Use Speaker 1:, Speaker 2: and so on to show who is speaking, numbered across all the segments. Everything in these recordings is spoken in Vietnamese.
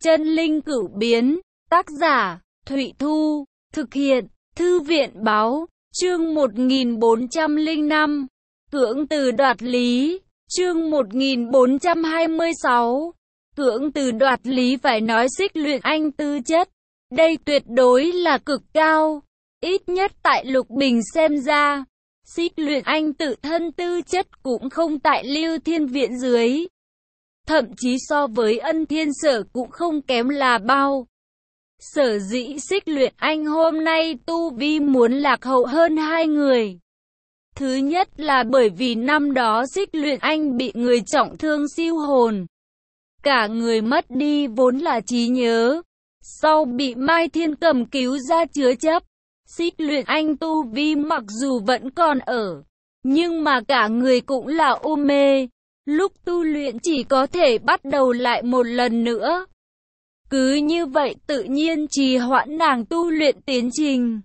Speaker 1: Chân linh cửu biến, tác giả, Thụy Thu, thực hiện, Thư viện báo, chương 1405, cưỡng từ đoạt lý, chương 1426, cưỡng từ đoạt lý. Phải nói Xích Luyện Anh tư chất, đây tuyệt đối là cực cao, ít nhất tại Lục Bình xem ra, Xích Luyện Anh tự thân tư chất cũng không tại Lưu Thiên Viện dưới. Thậm chí so với Ân Thiên Sở cũng không kém là bao. Sở dĩ Xích Luyện Anh hôm nay tu vi muốn lạc hậu hơn hai người. Thứ nhất là bởi vì năm đó Xích Luyện Anh bị người trọng thương siêu hồn. Cả người mất đi vốn là trí nhớ. Sau bị Mai Thiên Cầm cứu ra chứa chấp, Xích Luyện Anh tu vi mặc dù vẫn còn ở, nhưng mà cả người cũng là u mê. Lúc tu luyện chỉ có thể bắt đầu lại một lần nữa. Cứ như vậy tự nhiên trì hoãn nàng tu luyện tiến trình.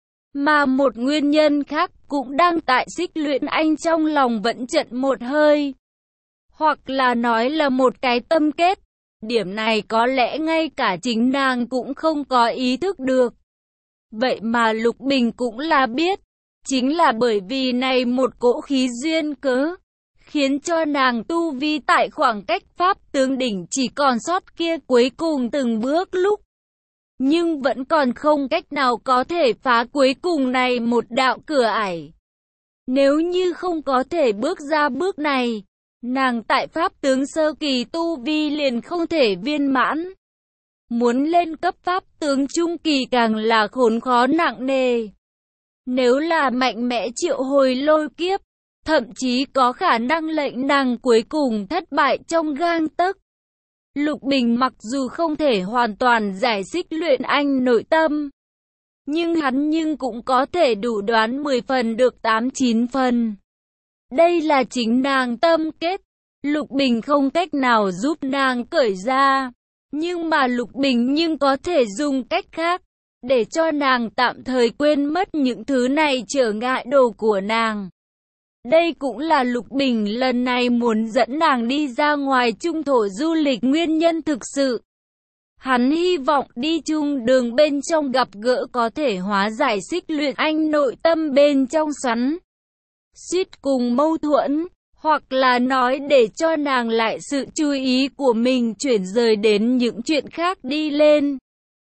Speaker 1: Mà một nguyên nhân khác cũng đang tại Xích Luyện Anh trong lòng vẫn trận một hơi. Hoặc là nói là một cái tâm kết. Điểm này có lẽ ngay cả chính nàng cũng không có ý thức được. Vậy mà Lục Bình cũng là biết. Chính là bởi vì này một cỗ khí duyên cớ, khiến cho nàng tu vi tại khoảng cách pháp tướng đỉnh chỉ còn sót kia cuối cùng từng bước lúc. Nhưng vẫn còn không cách nào có thể phá cuối cùng này một đạo cửa ải. Nếu như không có thể bước ra bước này, nàng tại pháp tướng sơ kỳ tu vi liền không thể viên mãn. Muốn lên cấp pháp tướng trung kỳ càng là khốn khó nặng nề. Nếu là mạnh mẽ triệu hồi lôi kiếp, thậm chí có khả năng lệnh nàng cuối cùng thất bại trong gang tấc. Lục Bình mặc dù không thể hoàn toàn giải Xích Luyện Anh nội tâm, nhưng hắn cũng có thể đủ đoán 10 phần được 8-9 phần. Đây là chính nàng tâm kết. Lục Bình không cách nào giúp nàng cởi ra, nhưng mà Lục Bình có thể dùng cách khác, để cho nàng tạm thời quên mất những thứ này trở ngại đồ của nàng. Đây cũng là Lục Bình lần này muốn dẫn nàng đi ra ngoài trung thổ du lịch nguyên nhân thực sự. Hắn hy vọng đi chung đường bên trong gặp gỡ có thể hóa giải Xích Luyện Anh nội tâm bên trong xoắn xuýt cùng mâu thuẫn, hoặc là nói để cho nàng lại sự chú ý của mình chuyển rời đến những chuyện khác đi lên.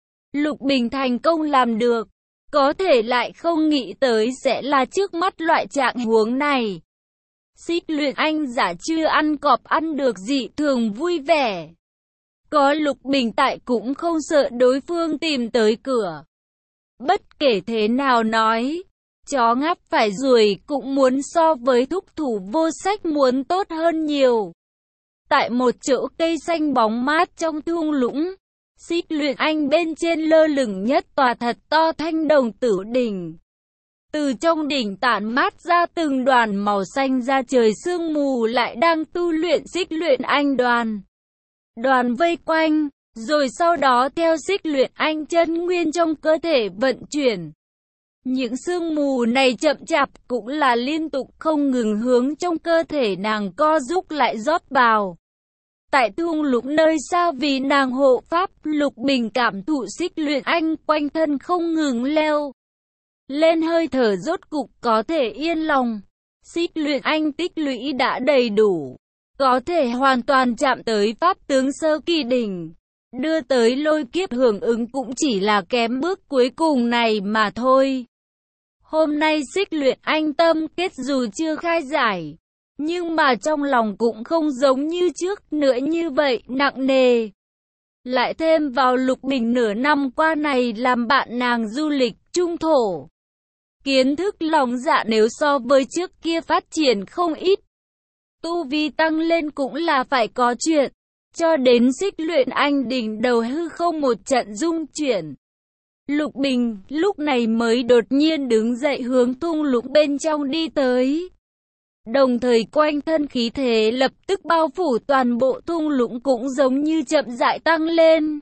Speaker 1: Lục Bình thành công làm được. Có thể lại không nghĩ tới sẽ là trước mắt loại trạng huống này. Xích Luyện Anh giả chưa ăn cọp ăn được dị thường vui vẻ. Có Lục Bình tại cũng không sợ đối phương tìm tới cửa. Bất kể thế nào nói, chó ngáp phải ruồi cũng muốn so với thúc thủ vô sách muốn tốt hơn nhiều. Tại một chỗ cây xanh bóng mát trong thung lũng, Xích Luyện Anh bên trên lơ lửng nhất tòa thật to Thanh Đồng Tử đỉnh. Từ trong đỉnh tản mát ra từng đoàn màu xanh ra trời sương mù lại đang tu luyện Xích Luyện Anh đoàn. Đoàn vây quanh, rồi sau đó theo Xích Luyện Anh chân nguyên trong cơ thể vận chuyển. Những sương mù này chậm chạp cũng là liên tục không ngừng hướng trong cơ thể nàng co rúc lại rót vào. Tại thung lũng nơi xa vì nàng hộ pháp, Lục Bình cảm thụ Xích Luyện Anh quanh thân không ngừng leo lên, hơi thở rốt cục có thể yên lòng. Xích Luyện Anh tích lũy đã đầy đủ, có thể hoàn toàn chạm tới pháp tướng sơ kỳ đỉnh. Đưa tới lôi kiếp hưởng ứng cũng chỉ là kém bước cuối cùng này mà thôi. Hôm nay Xích Luyện Anh tâm kết dù chưa khai giải, nhưng mà trong lòng cũng không giống như trước nữa như vậy nặng nề. Lại thêm vào Lục Bình nửa năm qua này làm bạn nàng du lịch trung thổ. Kiến thức lòng dạ nếu so với trước kia phát triển không ít. Tu vi tăng lên cũng là phải có chuyện. Cho đến Xích Luyện Anh đỉnh đầu hư không một trận rung chuyển. Lục Bình lúc này mới đột nhiên đứng dậy hướng thung lũng bên trong đi tới. Đồng thời quanh thân khí thế lập tức bao phủ toàn bộ thung lũng cũng giống như chậm rãi tăng lên.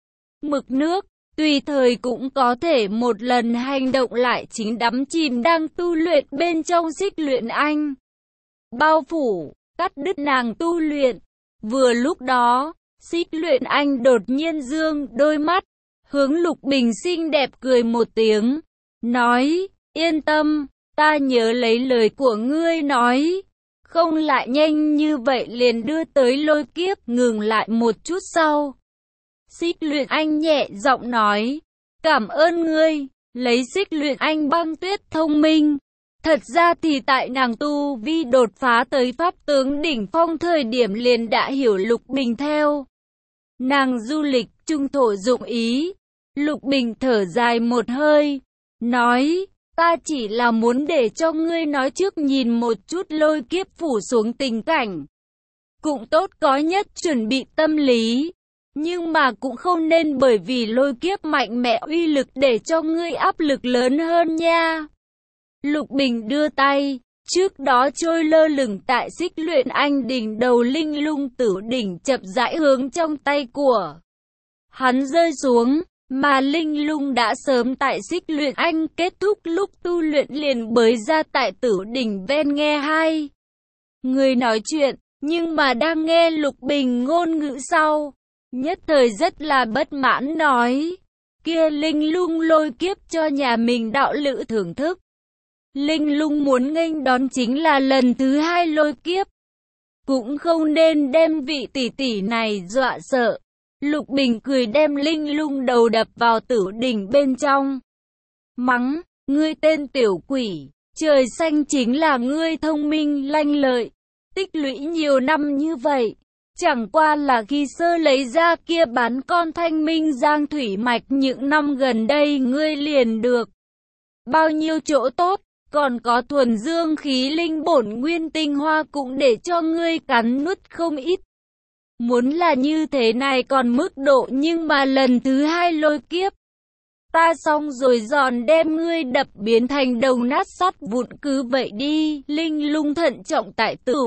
Speaker 1: Mực nước, tùy thời cũng có thể một lần hành động lại chính đắm chìm đang tu luyện bên trong Xích Luyện Anh. Bao phủ, cắt đứt nàng tu luyện. Vừa lúc đó, Xích Luyện Anh đột nhiên dương đôi mắt, hướng Lục Bình xinh đẹp cười một tiếng, nói, yên tâm, ta nhớ lấy lời của ngươi nói, không lại nhanh như vậy liền đưa tới lôi kiếp. Ngừng lại một chút sau, Xích Luyện Anh nhẹ giọng nói, cảm ơn ngươi. Lấy Xích Luyện Anh băng tuyết thông minh, thật ra thì tại nàng tu vi đột phá tới pháp tướng đỉnh phong thời điểm liền đã hiểu Lục Bình theo nàng du lịch trung thổ dụng ý. Lục Bình thở dài một hơi, nói, ta chỉ là muốn để cho ngươi nói trước nhìn một chút lôi kiếp phủ xuống tình cảnh. Cũng tốt có nhất chuẩn bị tâm lý, nhưng mà cũng không nên bởi vì lôi kiếp mạnh mẽ uy lực để cho ngươi áp lực lớn hơn nha. Lục Bình đưa tay, trước đó trôi lơ lửng tại Xích Luyện Anh đỉnh đầu linh lung tử đỉnh chậm rãi hướng trong tay của hắn rơi xuống, mà linh lung đã sớm tại Xích Luyện Anh kết thúc lúc tu luyện liền bới ra tại tử đỉnh ven nghe hai người nói chuyện, nhưng mà đang nghe Lục Bình ngôn ngữ sau, nhất thời rất là bất mãn nói, kia linh lung lôi kiếp cho nhà mình đạo lữ thưởng thức. Linh lung muốn nghênh đón chính là lần thứ hai lôi kiếp, cũng không nên đem vị tỷ tỷ này dọa sợ. Lục Bình cười đem linh lung đầu đập vào tử đỉnh bên trong, mắng, ngươi tên tiểu quỷ, trời xanh chính là ngươi thông minh lanh lợi, tích lũy nhiều năm như vậy, chẳng qua là khi sơ lấy ra kia bán con thanh minh giang thủy mạch những năm gần đây ngươi liền được bao nhiêu chỗ tốt, còn có thuần dương khí linh bổn nguyên tinh hoa cũng để cho ngươi cắn nuốt không ít. Muốn là như thế này còn mức độ, nhưng mà lần thứ hai lôi kiếp, ta xong rồi giòn đem ngươi đập biến thành đồng nát sắt vụn cứ vậy đi. Linh lung thận trọng tại tử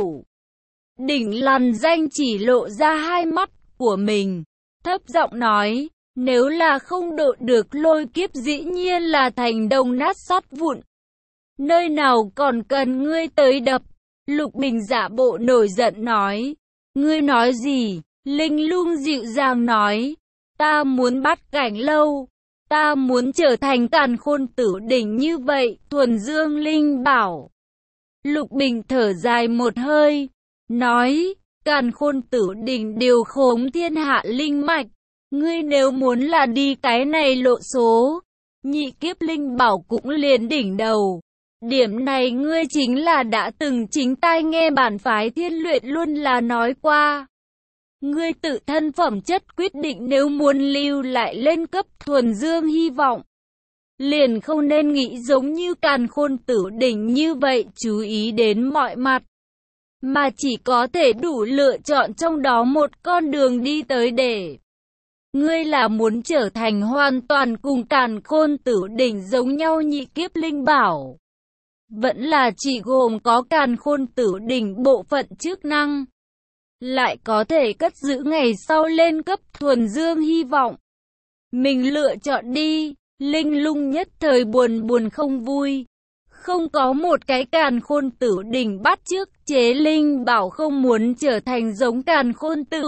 Speaker 1: đỉnh lằn danh chỉ lộ ra hai mắt của mình, thấp giọng nói, nếu là không độ được lôi kiếp dĩ nhiên là thành đồng nát sắt vụn. Nơi nào còn cần ngươi tới đập? Lục Bình giả bộ nổi giận nói, ngươi nói gì? Linh lung dịu dàng nói, ta muốn bắt cảnh lâu, ta muốn trở thành càn khôn tử đỉnh như vậy, thuần dương linh bảo. Lục Bình thở dài một hơi, nói, càn khôn tử đỉnh điều khống thiên hạ linh mạch, ngươi nếu muốn là đi cái này lộ số, nhị kiếp linh bảo cũng liền đỉnh đầu. Điểm này ngươi chính là đã từng chính tai nghe bản phái Thiên Luyện luôn là nói qua. Ngươi tự thân phẩm chất quyết định nếu muốn lưu lại lên cấp thuần dương hy vọng, liền không nên nghĩ giống như càn khôn tử đỉnh như vậy chú ý đến mọi mặt, mà chỉ có thể đủ lựa chọn trong đó một con đường đi tới để. Ngươi là muốn trở thành hoàn toàn cùng càn khôn tử đỉnh giống nhau nhị kiếp linh bảo, vẫn là chỉ gồm có càn khôn tử đỉnh bộ phận chức năng, lại có thể cất giữ ngày sau lên cấp thuần dương hy vọng. Mình lựa chọn đi. Linh lung nhất thời buồn không vui. Không có một cái càn khôn tử đỉnh bắt chước chế linh bảo không muốn trở thành giống càn khôn tử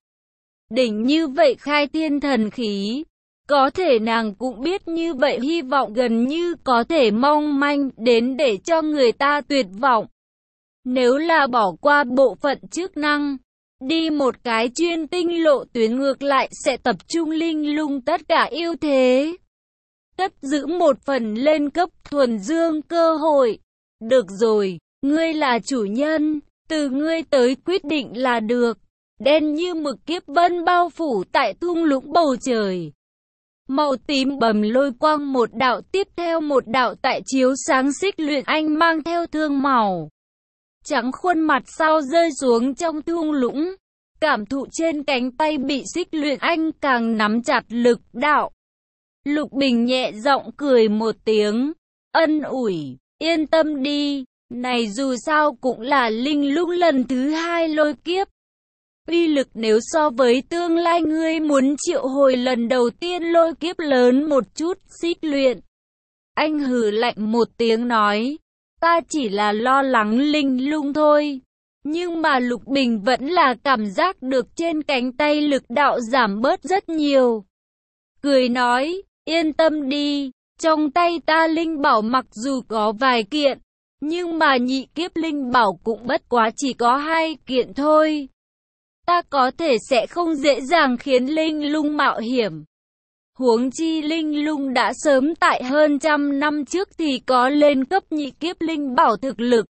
Speaker 1: đỉnh như vậy khai thiên thần khí. Có thể nàng cũng biết như vậy hy vọng gần như có thể mong manh đến để cho người ta tuyệt vọng. Nếu là bỏ qua bộ phận chức năng, đi một cái chuyên tinh lộ tuyến ngược lại sẽ tập trung linh lung tất cả ưu thế, cất giữ một phần lên cấp thuần dương cơ hội. Được rồi, ngươi là chủ nhân, từ ngươi tới quyết định là được. Đen như mực kiếp vân bao phủ tại thung lũng bầu trời. Màu tím bầm lôi quang một đạo tiếp theo một đạo tại chiếu sáng Xích Luyện Anh mang theo thương màu trắng khuôn mặt sau rơi xuống trong thung lũng. Cảm thụ trên cánh tay bị Xích Luyện Anh càng nắm chặt lực đạo. Lục Bình nhẹ giọng cười một tiếng, ân ủi, yên tâm đi, này dù sao cũng là linh lung lần thứ hai lôi kiếp. Uy lực nếu so với tương lai ngươi muốn triệu hồi lần đầu tiên lôi kiếp lớn một chút. Xích Luyện Anh hừ lạnh một tiếng nói, ta chỉ là lo lắng linh lung thôi. Nhưng mà Lục Bình vẫn là cảm giác được trên cánh tay lực đạo giảm bớt rất nhiều. Cười nói, yên tâm đi, trong tay ta linh bảo mặc dù có vài kiện, nhưng mà nhị kiếp linh bảo cũng bất quá chỉ có 2 kiện thôi. Ta có thể sẽ không dễ dàng khiến linh lung mạo hiểm. Huống chi linh lung đã sớm tại hơn 100 năm trước thì có lên cấp nhị kiếp linh bảo thực lực.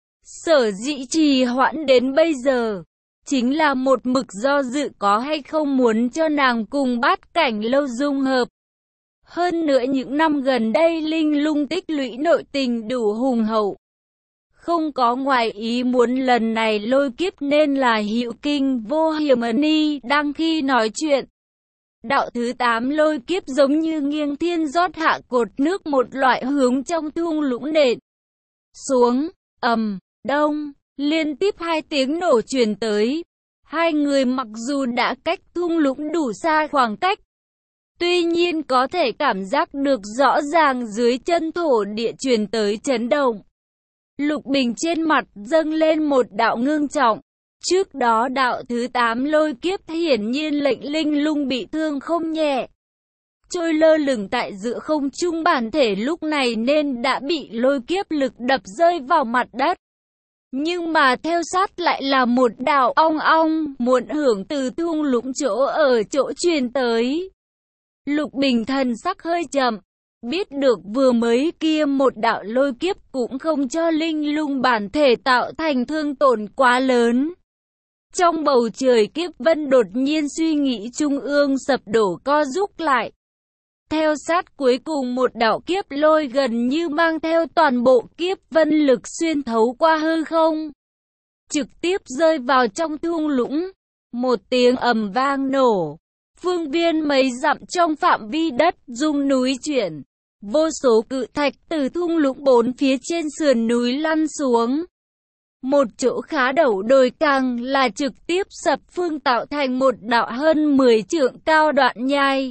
Speaker 1: Sở dĩ trì hoãn đến bây giờ, chính là một mực do dự có hay không muốn cho nàng cùng bát cảnh lâu dung hợp. Hơn nữa những năm gần đây linh lung tích lũy nội tình đủ hùng hậu. Không có ngoài ý muốn lần này lôi kiếp nên là Hữu Kinh Vô Hiểm Ni đang khi nói chuyện. Đạo thứ 8 lôi kiếp giống như nghiêng thiên rót hạ cột nước một loại hướng trong thung lũng nện xuống, đông, liên tiếp 2 tiếng nổ truyền tới. Hai người mặc dù đã cách thung lũng đủ xa khoảng cách, tuy nhiên có thể cảm giác được rõ ràng dưới chân thổ địa truyền tới chấn động. Lục Bình trên mặt dâng lên một đạo ngưng trọng. Trước đó đạo thứ 8 lôi kiếp hiển nhiên lệnh linh lung bị thương không nhẹ. Trôi lơ lửng tại giữa không trung bản thể lúc này nên đã bị lôi kiếp lực đập rơi vào mặt đất. Nhưng mà theo sát lại là một đạo ong ong muộn hưởng từ thung lũng chỗ ở chỗ truyền tới. Lục Bình thần sắc hơi chậm, biết được vừa mới kia một đạo lôi kiếp cũng không cho linh lung bản thể tạo thành thương tổn quá lớn. Trong bầu trời kiếp vân đột nhiên suy nghĩ trung ương sập đổ co rút lại. Theo sát cuối cùng một đạo kiếp lôi gần như mang theo toàn bộ kiếp vân lực xuyên thấu qua hư không, trực tiếp rơi vào trong thung lũng. Một tiếng ầm vang nổ, phương viên mấy dặm trong phạm vi đất rung núi chuyển. Vô số cự thạch từ thung lũng 4 phía trên sườn núi lăn xuống. Một chỗ khá đầu đồi càng là trực tiếp sập phương tạo thành một đạo hơn 10 trượng cao đoạn nhai.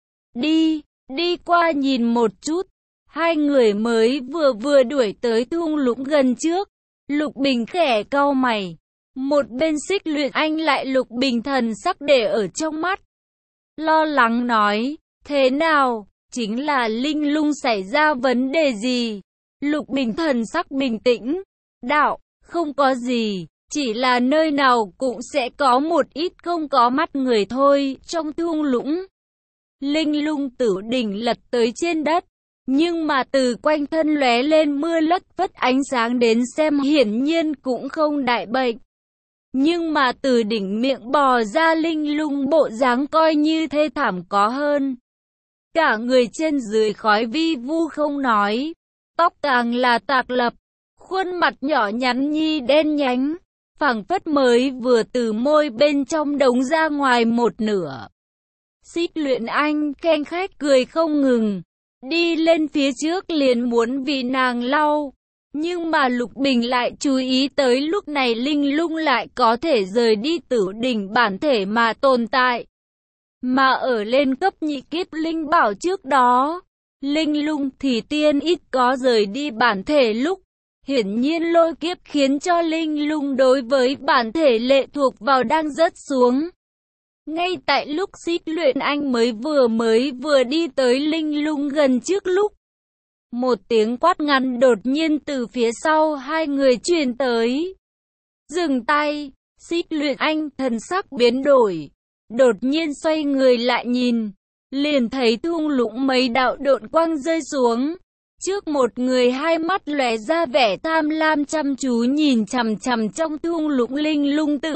Speaker 1: Đi qua nhìn một chút, hai người mới vừa đuổi tới thung lũng gần trước. Lục Bình khẽ cau mày, một bên Xích Luyện Anh lại Lục Bình thần sắc để ở trong mắt. Lo lắng nói, thế nào, chính là linh lung xảy ra vấn đề gì? Lục Bình thần sắc bình tĩnh, đạo, không có gì, chỉ là nơi nào cũng sẽ có một ít không có mắt người thôi. Trong thung lũng, linh lung tử đỉnh lật tới trên đất, nhưng mà từ quanh thân lóe lên mưa lất phất ánh sáng đến xem hiển nhiên cũng không đại bệnh. Nhưng mà từ đỉnh miệng bò ra linh lung bộ dáng coi như thê thảm có hơn. Cả người trên dưới khói vi vu không nói, tóc càng là tạc lập, khuôn mặt nhỏ nhắn nhi đen nhánh, phảng phất mới vừa từ môi bên trong đống ra ngoài một nửa. Xích Luyện Anh khen khách cười không ngừng, đi lên phía trước liền muốn vì nàng lau. Nhưng mà Lục Bình lại chú ý tới lúc này linh lung lại có thể rời đi tử đỉnh bản thể mà tồn tại. Mà ở lên cấp nhị kiếp linh bảo trước đó, linh lung thì tiên ít có rời đi bản thể lúc. Hiển nhiên lôi kiếp khiến cho linh lung đối với bản thể lệ thuộc vào đang rớt xuống. Ngay tại lúc Xích Luyện Anh mới vừa đi tới linh lung gần trước lúc, một tiếng quát ngắn đột nhiên từ phía sau hai người truyền tới. Dừng tay, Xích Luyện Anh thần sắc biến đổi, đột nhiên xoay người lại nhìn, liền thấy thung lũng mấy đạo độn quang rơi xuống. Trước một người hai mắt lóe ra vẻ tham lam chăm chú nhìn chằm chằm trong thung lũng linh lung tử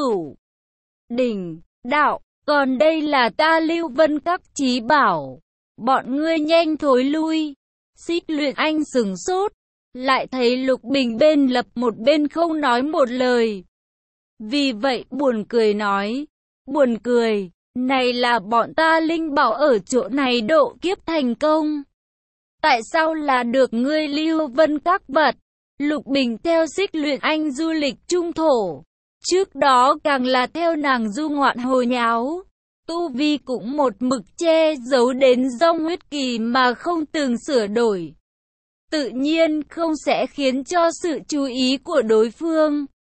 Speaker 1: đỉnh, đạo, còn đây là ta Lưu Vân Các chí bảo, bọn ngươi nhanh thối lui. Xích Luyện Anh sửng sốt, lại thấy Lục Bình bên lập một bên không nói một lời. Vì vậy buồn cười nói, buồn cười, này là bọn ta linh bảo ở chỗ này độ kiếp thành công. Tại sao là được ngươi Lưu Vân Các vật? Lục Bình theo Xích Luyện Anh du lịch trung thổ, trước đó càng là theo nàng du ngoạn hồi nháo. Tu vi cũng một mực che giấu đến dòng huyết kỳ mà không từng sửa đổi. Tự nhiên không sẽ khiến cho sự chú ý của đối phương.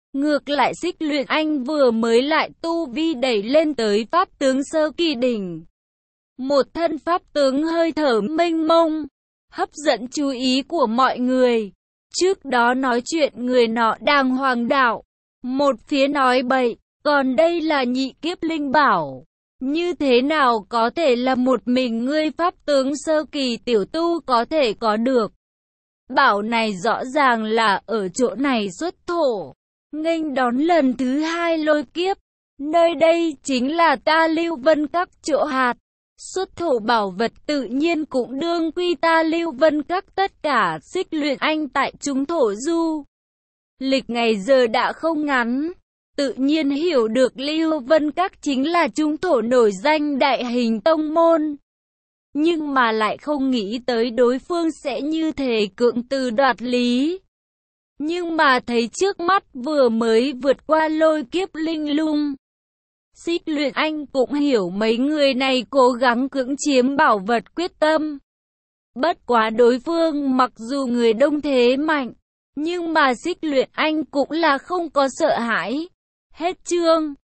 Speaker 1: Ngược lại Xích Luyện Anh vừa mới lại tu vi đẩy lên tới pháp tướng sơ kỳ đỉnh. Một thân pháp tướng hơi thở mênh mông, hấp dẫn chú ý của mọi người. Trước đó nói chuyện người nọ đang hoàng đạo, một phía nói bậy, còn đây là nhị kiếp linh bảo. Như thế nào có thể là một mình ngươi pháp tướng sơ kỳ tiểu tu có thể có được? Bảo này rõ ràng là ở chỗ này xuất thổ, nghênh đón lần thứ hai lôi kiếp. Nơi đây chính là ta Lưu Vân Các chỗ hạt. Xuất thổ bảo vật tự nhiên cũng đương quy ta Lưu Vân Các tất cả. Xích Luyện Anh tại chúng thổ du lịch ngày giờ đã không ngắn, tự nhiên hiểu được Lưu Vân Các chính là chúng thổ nổi danh đại hình tông môn. Nhưng mà lại không nghĩ tới đối phương sẽ như thể cưỡng từ đoạt lý. Nhưng mà thấy trước mắt vừa mới vượt qua lôi kiếp linh lung, Xích Luyện Anh cũng hiểu mấy người này cố gắng cưỡng chiếm bảo vật quyết tâm. Bất quá đối phương mặc dù người đông thế mạnh, nhưng mà Xích Luyện Anh cũng là không có sợ hãi. Hết chương.